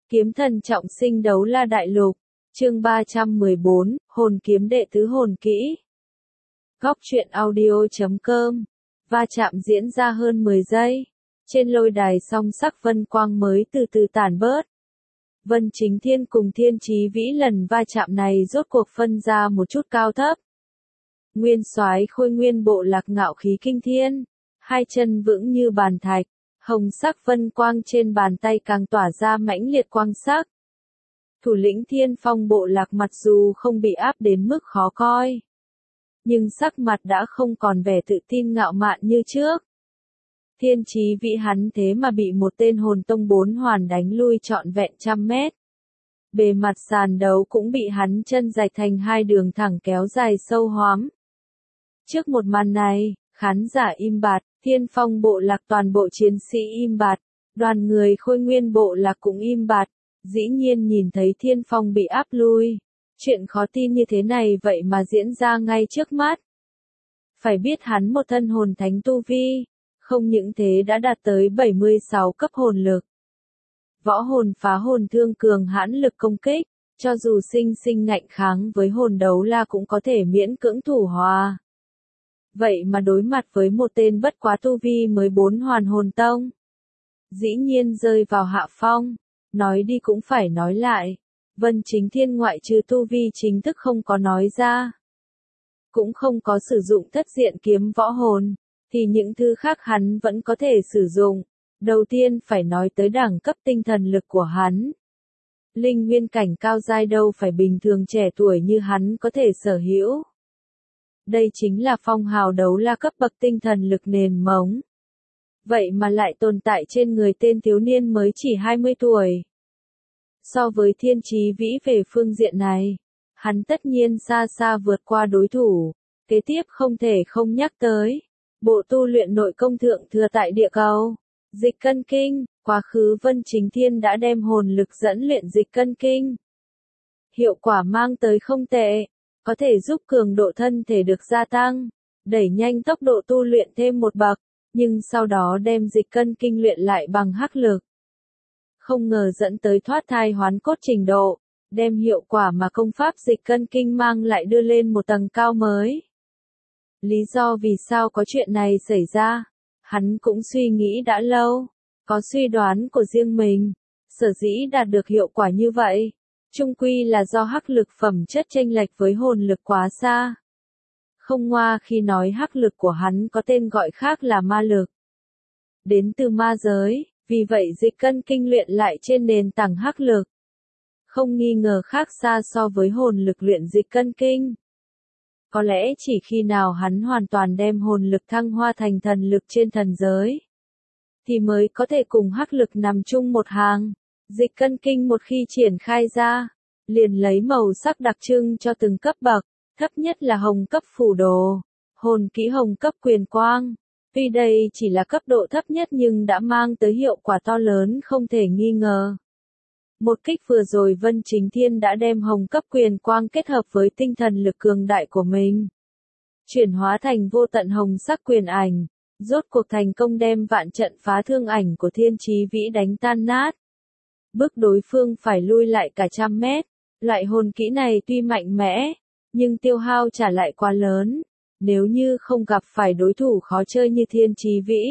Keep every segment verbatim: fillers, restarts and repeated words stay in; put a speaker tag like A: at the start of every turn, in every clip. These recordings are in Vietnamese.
A: Kiếm thần trọng sinh đấu la đại lục, chương ba trăm mười bốn, hồn kiếm đệ tứ hồn kỹ. Góc truyện audio chấm com, va chạm diễn ra hơn mười giây. Trên lôi đài song sắc vân quang mới từ từ tản bớt. Vân Chính Thiên cùng Thiên Chí Vĩ lần va chạm này rốt cuộc phân ra một chút cao thấp. Nguyên soái Khôi Nguyên bộ lạc ngạo khí kinh thiên, hai chân vững như bàn thạch, hồng sắc vân quang trên bàn tay càng tỏa ra mãnh liệt quang sắc. Thủ lĩnh Thiên Phong bộ lạc mặc dù không bị áp đến mức khó coi, nhưng sắc mặt đã không còn vẻ tự tin ngạo mạn như trước. Thiên Chí Vĩ hắn thế mà bị một tên hồn tông bốn hoàn đánh lui trọn vẹn trăm mét. Bề mặt sàn đấu cũng bị hắn chân rạch thành hai đường thẳng kéo dài sâu hoắm. Trước một màn này, khán giả im bặt, Thiên Phong bộ lạc toàn bộ chiến sĩ im bặt, đoàn người Khôi Nguyên bộ lạc cũng im bặt, dĩ nhiên nhìn thấy Thiên Phong bị áp lui. Chuyện khó tin như thế này vậy mà diễn ra ngay trước mắt. Phải biết hắn một thân hồn thánh tu vi, không những thế đã đạt tới bảy mươi sáu cấp hồn lực. Võ hồn phá hồn thương cường hãn lực công kích, cho dù sinh sinh ngạnh kháng với hồn đấu la cũng có thể miễn cưỡng thủ hòa. Vậy mà đối mặt với một tên bất quá tu vi mới bốn hoàn hồn tông, dĩ nhiên rơi vào hạ phong. Nói đi cũng phải nói lại, Vân Chính Thiên ngoại trừ tu vi chính thức không có nói ra, cũng không có sử dụng thất diện kiếm võ hồn, thì những thứ khác hắn vẫn có thể sử dụng. Đầu tiên phải nói tới đẳng cấp tinh thần lực của hắn. Linh nguyên cảnh cao giai đâu phải bình thường trẻ tuổi như hắn có thể sở hữu. Đây chính là phong hào đấu la cấp bậc tinh thần lực nền móng. Vậy mà lại tồn tại trên người tên thiếu niên mới chỉ hai mươi tuổi. So với Thiên Chí Vĩ về phương diện này, hắn tất nhiên xa xa vượt qua đối thủ. Kế tiếp không thể không nhắc tới bộ tu luyện nội công thượng thừa tại địa cầu, Dịch Cân Kinh. Quá khứ Vân Chính Thiên đã đem hồn lực dẫn luyện Dịch Cân Kinh. Hiệu quả mang tới không tệ, có thể giúp cường độ thân thể được gia tăng, đẩy nhanh tốc độ tu luyện thêm một bậc, nhưng sau đó đem Dịch Cân Kinh luyện lại bằng hắc lực. Không ngờ dẫn tới thoát thai hoán cốt trình độ, đem hiệu quả mà công pháp Dịch Cân Kinh mang lại đưa lên một tầng cao mới. Lý do vì sao có chuyện này xảy ra, hắn cũng suy nghĩ đã lâu, có suy đoán của riêng mình. Sở dĩ đạt được hiệu quả như vậy, chung quy là do hắc lực phẩm chất chênh lệch với hồn lực quá xa. Không ngoa khi nói hắc lực của hắn có tên gọi khác là ma lực, đến từ ma giới, vì vậy Dịch Cân Kinh luyện lại trên nền tảng hắc lực, không nghi ngờ khác xa so với hồn lực luyện Dịch Cân Kinh. Có lẽ chỉ khi nào hắn hoàn toàn đem hồn lực thăng hoa thành thần lực trên thần giới, thì mới có thể cùng hắc lực nằm chung một hàng. Dịch Cân Kinh một khi triển khai ra, liền lấy màu sắc đặc trưng cho từng cấp bậc, thấp nhất là hồng cấp phủ đồ, hồn kỹ hồng cấp quyền quang. Tuy đây chỉ là cấp độ thấp nhất nhưng đã mang tới hiệu quả to lớn không thể nghi ngờ. Một kích vừa rồi Vân Chính Thiên đã đem hồng cấp quyền quang kết hợp với tinh thần lực cường đại của mình, chuyển hóa thành vô tận hồng sắc quyền ảnh, rốt cuộc thành công đem vạn trận phá thương ảnh của Thiên Chí Vĩ đánh tan nát. Bước đối phương phải lui lại cả trăm mét. Loại hồn kỹ này tuy mạnh mẽ, nhưng tiêu hao trả lại quá lớn. Nếu như không gặp phải đối thủ khó chơi như Thiên Chí Vĩ,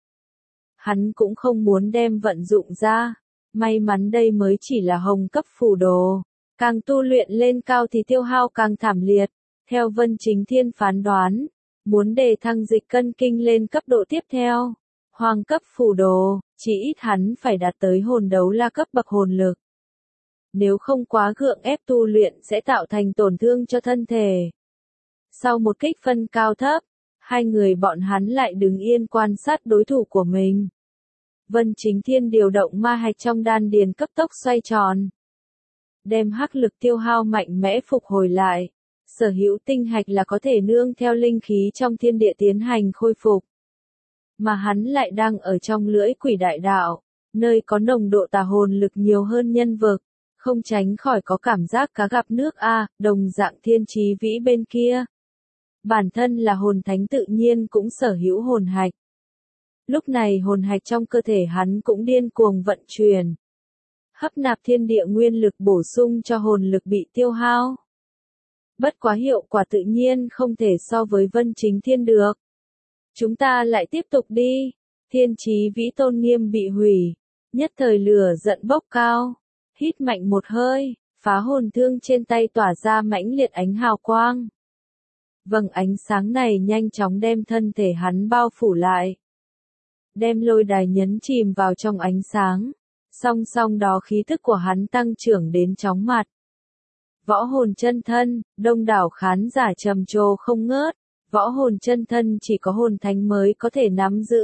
A: hắn cũng không muốn đem vận dụng ra. May mắn đây mới chỉ là hồng cấp phủ đồ, càng tu luyện lên cao thì tiêu hao càng thảm liệt. Theo Vân Chính Thiên phán đoán, muốn đề thăng Dịch Cân Kinh lên cấp độ tiếp theo, hoàng cấp phủ đồ, chỉ ít hắn phải đạt tới hồn đấu la cấp bậc hồn lực. Nếu không quá gượng ép tu luyện sẽ tạo thành tổn thương cho thân thể. Sau một kích phân cao thấp, hai người bọn hắn lại đứng yên quan sát đối thủ của mình. Vân Chính Thiên điều động ma hạch trong đan điền cấp tốc xoay tròn, đem hắc lực tiêu hao mạnh mẽ phục hồi lại. Sở hữu tinh hạch là có thể nương theo linh khí trong thiên địa tiến hành khôi phục. Mà hắn lại đang ở trong lưỡi quỷ đại đạo, nơi có nồng độ tà hồn lực nhiều hơn nhân vực, không tránh khỏi có cảm giác cá gặp nước a. Đồng dạng Thiên Chí Vĩ bên kia, bản thân là hồn thánh tự nhiên cũng sở hữu hồn hạch. Lúc này hồn hạch trong cơ thể hắn cũng điên cuồng vận chuyển. hấp nạp thiên địa nguyên lực bổ sung cho hồn lực bị tiêu hao. Bất quá hiệu quả tự nhiên không thể so với Vân Chính Thiên được. Chúng ta lại tiếp tục đi. Thiên Chí Vĩ tôn nghiêm bị hủy, nhất thời lửa giận bốc cao, hít mạnh một hơi, phá hồn thương trên tay tỏa ra mãnh liệt ánh hào quang. Vầng ánh sáng này nhanh chóng đem thân thể hắn bao phủ lại, đem lôi đài nhấn chìm vào trong ánh sáng, song song đó khí thức của hắn tăng trưởng đến chóng mặt. Võ hồn chân thân, đông đảo khán giả trầm trồ không ngớt, võ hồn chân thân chỉ có hồn thánh mới có thể nắm giữ.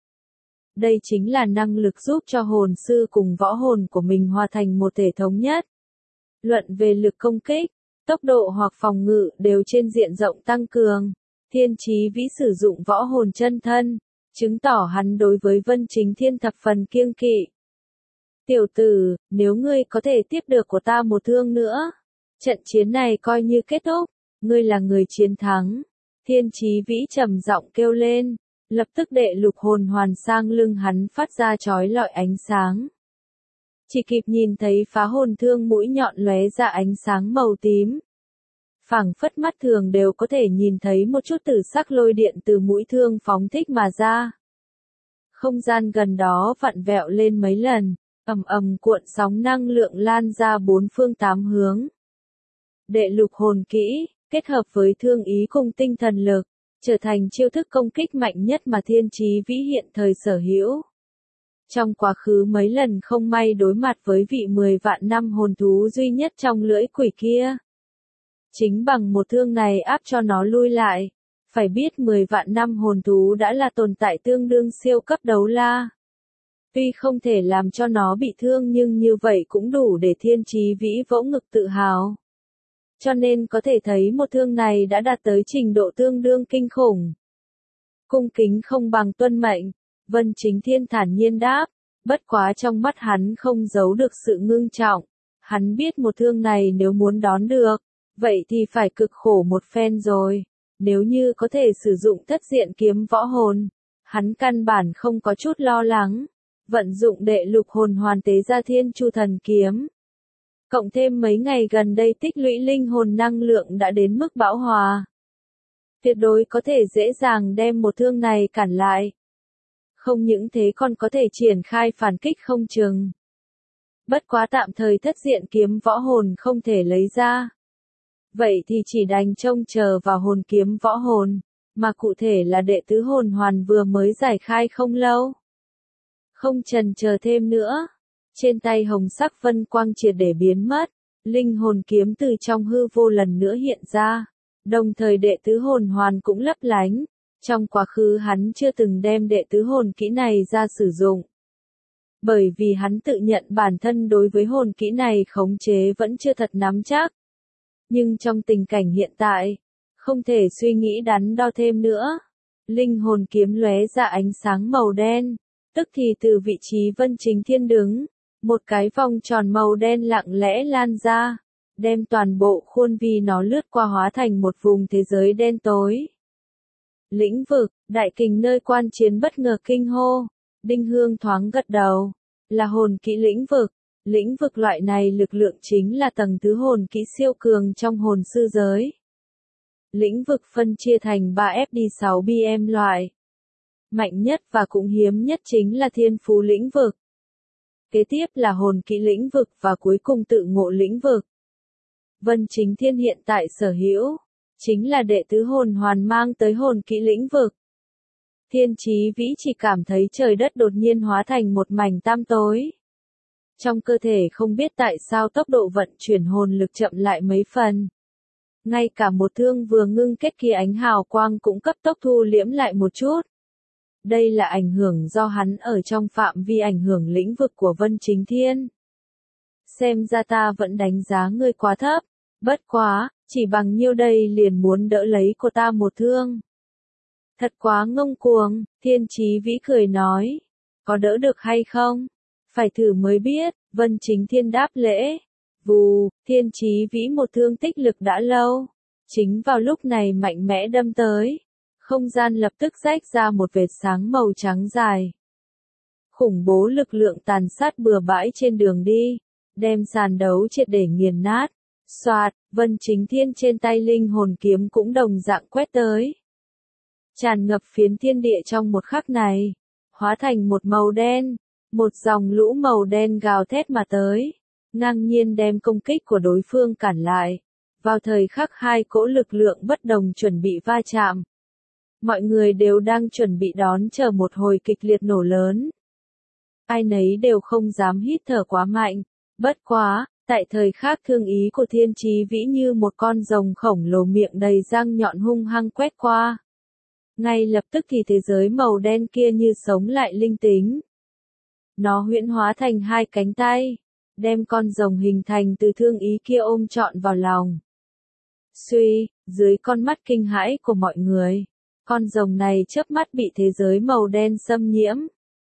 A: Đây chính là năng lực giúp cho hồn sư cùng võ hồn của mình hòa thành một thể thống nhất. Luận về lực công kích, tốc độ hoặc phòng ngự đều trên diện rộng tăng cường. Thiên Chí Vĩ sử dụng võ hồn chân thân, chứng tỏ hắn đối với Vân Chính Thiên thập phần kiêng kỵ. Tiểu tử, nếu ngươi có thể tiếp được của ta một thương nữa, trận chiến này coi như kết thúc, ngươi là người chiến thắng. Thiên Chí Vĩ trầm giọng kêu lên, lập tức đệ lục hồn hoàn sang lưng hắn phát ra chói lọi ánh sáng. Chỉ kịp nhìn thấy phá hồn thương mũi nhọn lóe ra ánh sáng màu tím. Phảng phất mắt thường đều có thể nhìn thấy một chút tử sắc lôi điện từ mũi thương phóng thích mà ra. Không gian gần đó vặn vẹo lên mấy lần, ầm ầm cuộn sóng năng lượng lan ra bốn phương tám hướng. Đệ lục hồn kỹ, kết hợp với thương ý cùng tinh thần lực, trở thành chiêu thức công kích mạnh nhất mà Thiên Chí Vĩ hiện thời sở hữu. Trong quá khứ mấy lần không may đối mặt với vị mười vạn năm hồn thú duy nhất trong lưỡi quỷ kia. Chính bằng một thương này áp cho nó lui lại. Phải biết mười vạn năm hồn thú đã là tồn tại tương đương siêu cấp đấu la. Tuy không thể làm cho nó bị thương nhưng như vậy cũng đủ để Thiên Chí Vĩ vỗ ngực tự hào. Cho nên có thể thấy một thương này đã đạt tới trình độ tương đương kinh khủng. Cung kính không bằng tuân mệnh, Vân Chính Thiên thản nhiên đáp, bất quá trong mắt hắn không giấu được sự ngưng trọng. Hắn biết một thương này nếu muốn đón được, vậy thì phải cực khổ một phen rồi. Nếu như có thể sử dụng thất diện kiếm võ hồn, hắn căn bản không có chút lo lắng. Vận dụng đệ lục hồn hoàn tế ra Thiên Chu Thần Kiếm. Cộng thêm mấy ngày gần đây tích lũy linh hồn năng lượng đã đến mức bão hòa. Tuyệt đối có thể dễ dàng đem một thương này cản lại. Không những thế còn có thể triển khai phản kích không chừng. Bất quá tạm thời thất diện kiếm võ hồn không thể lấy ra. Vậy thì chỉ đành trông chờ vào hồn kiếm võ hồn, mà cụ thể là đệ tứ hồn hoàn vừa mới giải khai không lâu. Không chần chờ thêm nữa. Trên tay hồng sắc vân quang triệt để biến mất, linh hồn kiếm từ trong hư vô lần nữa hiện ra, đồng thời đệ tứ hồn hoàn cũng lấp lánh. Trong quá khứ hắn chưa từng đem đệ tứ hồn kỹ này ra sử dụng. Bởi vì hắn tự nhận bản thân đối với hồn kỹ này khống chế vẫn chưa thật nắm chắc. Nhưng trong tình cảnh hiện tại, không thể suy nghĩ đắn đo thêm nữa. Linh hồn kiếm lóe ra ánh sáng màu đen, tức thì từ vị trí Vân Chính Thiên đứng, một cái vòng tròn màu đen lặng lẽ lan ra, đem toàn bộ khuôn vi nó lướt qua hóa thành một vùng thế giới đen tối. Lĩnh vực, đại kình nơi quan chiến bất ngờ kinh hô, Đinh Hương thoáng gật đầu, là hồn kỹ lĩnh vực. Lĩnh vực loại này lực lượng chính là tầng thứ hồn kỹ siêu cường trong hồn sư giới. Lĩnh vực phân chia thành ba F D sáu B M loại. Mạnh nhất và cũng hiếm nhất chính là thiên phú lĩnh vực. Kế tiếp là hồn kỹ lĩnh vực và cuối cùng tự ngộ lĩnh vực. Vân Chính Thiên hiện tại sở hữu, chính là đệ tứ hồn hoàn mang tới hồn kỹ lĩnh vực. Thiên Chí Vĩ chỉ cảm thấy trời đất đột nhiên hóa thành một mảnh tăm tối. Trong cơ thể không biết tại sao tốc độ vận chuyển hồn lực chậm lại mấy phần. Ngay cả một thương vừa ngưng kết kia ánh hào quang cũng cấp tốc thu liễm lại một chút. Đây là ảnh hưởng do hắn ở trong phạm vi ảnh hưởng lĩnh vực của Vân Chính Thiên. Xem ra ta vẫn đánh giá ngươi quá thấp, bất quá, chỉ bằng nhiêu đây liền muốn đỡ lấy của ta một thương. Thật quá ngông cuồng, Thiên Chí Vĩ cười nói, có đỡ được hay không? Phải thử mới biết, Vân Chính Thiên đáp lễ. Vù, Thiên Chí Vĩ một thương tích lực đã lâu. Chính vào lúc này mạnh mẽ đâm tới. Không gian lập tức rách ra một vệt sáng màu trắng dài. khủng bố lực lượng tàn sát bừa bãi trên đường đi, đem sàn đấu triệt để nghiền nát. Soạt, Vân Chính Thiên trên tay linh hồn kiếm cũng đồng dạng quét tới. Tràn ngập phiến thiên địa trong một khắc này, hóa thành một màu đen, một dòng lũ màu đen gào thét mà tới, ngang nhiên đem công kích của đối phương cản lại. Vào thời khắc hai cỗ lực lượng bất đồng chuẩn bị va chạm, mọi người đều đang chuẩn bị đón chờ một hồi kịch liệt nổ lớn. Ai nấy đều không dám hít thở quá mạnh, bất quá, tại thời khắc thương ý của Thiên Chí Vĩ như một con rồng khổng lồ miệng đầy răng nhọn hung hăng quét qua. Ngay lập tức thì thế giới màu đen kia như sống lại linh tính. Nó huyễn hóa thành hai cánh tay, đem con rồng hình thành từ thương ý kia ôm trọn vào lòng. Suy, dưới con mắt kinh hãi của mọi người, con rồng này chớp mắt bị thế giới màu đen xâm nhiễm.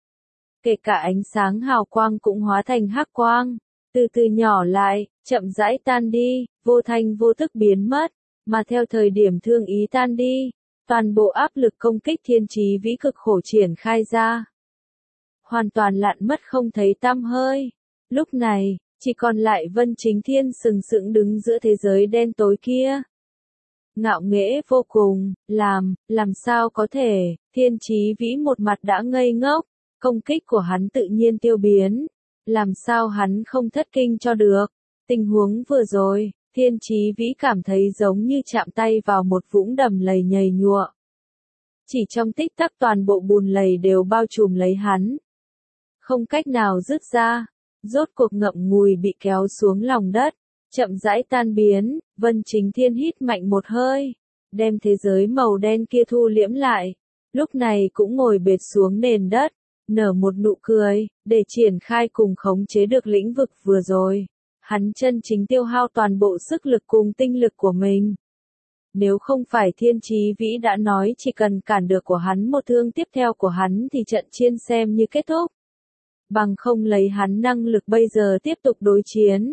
A: Kể cả ánh sáng hào quang cũng hóa thành hắc quang, từ từ nhỏ lại, chậm rãi tan đi, vô thanh vô tức biến mất, mà theo thời điểm thương ý tan đi, toàn bộ áp lực công kích Thiên Chí Vĩ cực khổ triển khai ra. Hoàn toàn lặn mất không thấy tăm hơi. Lúc này, chỉ còn lại Vân Chính Thiên sừng sững đứng giữa thế giới đen tối kia. Ngạo nghễ vô cùng, làm, làm sao có thể, Thiên Chí Vĩ một mặt đã ngây ngốc, công kích của hắn tự nhiên tiêu biến. Làm sao hắn không thất kinh cho được. Tình huống vừa rồi, Thiên Chí Vĩ cảm thấy giống như chạm tay vào một vũng đầm lầy nhầy nhụa. Chỉ trong tích tắc toàn bộ bùn lầy đều bao trùm lấy hắn. Không cách nào dứt ra, rốt cuộc ngậm ngùi bị kéo xuống lòng đất, chậm rãi tan biến. Vân Chính Thiên hít mạnh một hơi, đem thế giới màu đen kia thu liễm lại, lúc này cũng ngồi bệt xuống nền đất, nở một nụ cười, để triển khai cùng khống chế được lĩnh vực vừa rồi. Hắn chân chính tiêu hao toàn bộ sức lực cùng tinh lực của mình. Nếu không phải Thiên Chí Vĩ đã nói chỉ cần cản được của hắn một thương tiếp theo của hắn thì trận chiến xem như kết thúc. Bằng không lấy hắn năng lực bây giờ tiếp tục đối chiến,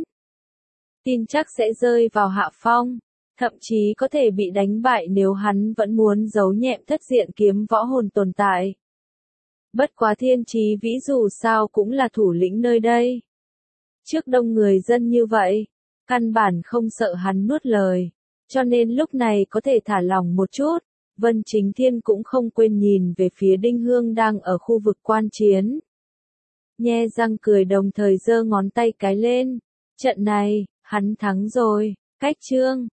A: tin chắc sẽ rơi vào hạ phong, thậm chí có thể bị đánh bại nếu hắn vẫn muốn giấu nhẹm thất diện kiếm võ hồn tồn tại. Bất quá Thiên Chí Vĩ dù sao cũng là thủ lĩnh nơi đây. Trước đông người dân như vậy, căn bản không sợ hắn nuốt lời, cho nên lúc này có thể thả lỏng một chút. Vân Chính Thiên cũng không quên nhìn về phía Đinh Hương đang ở khu vực quan chiến. Nhe răng cười đồng thời giơ ngón tay cái lên. Trận này, hắn thắng rồi. Cách chương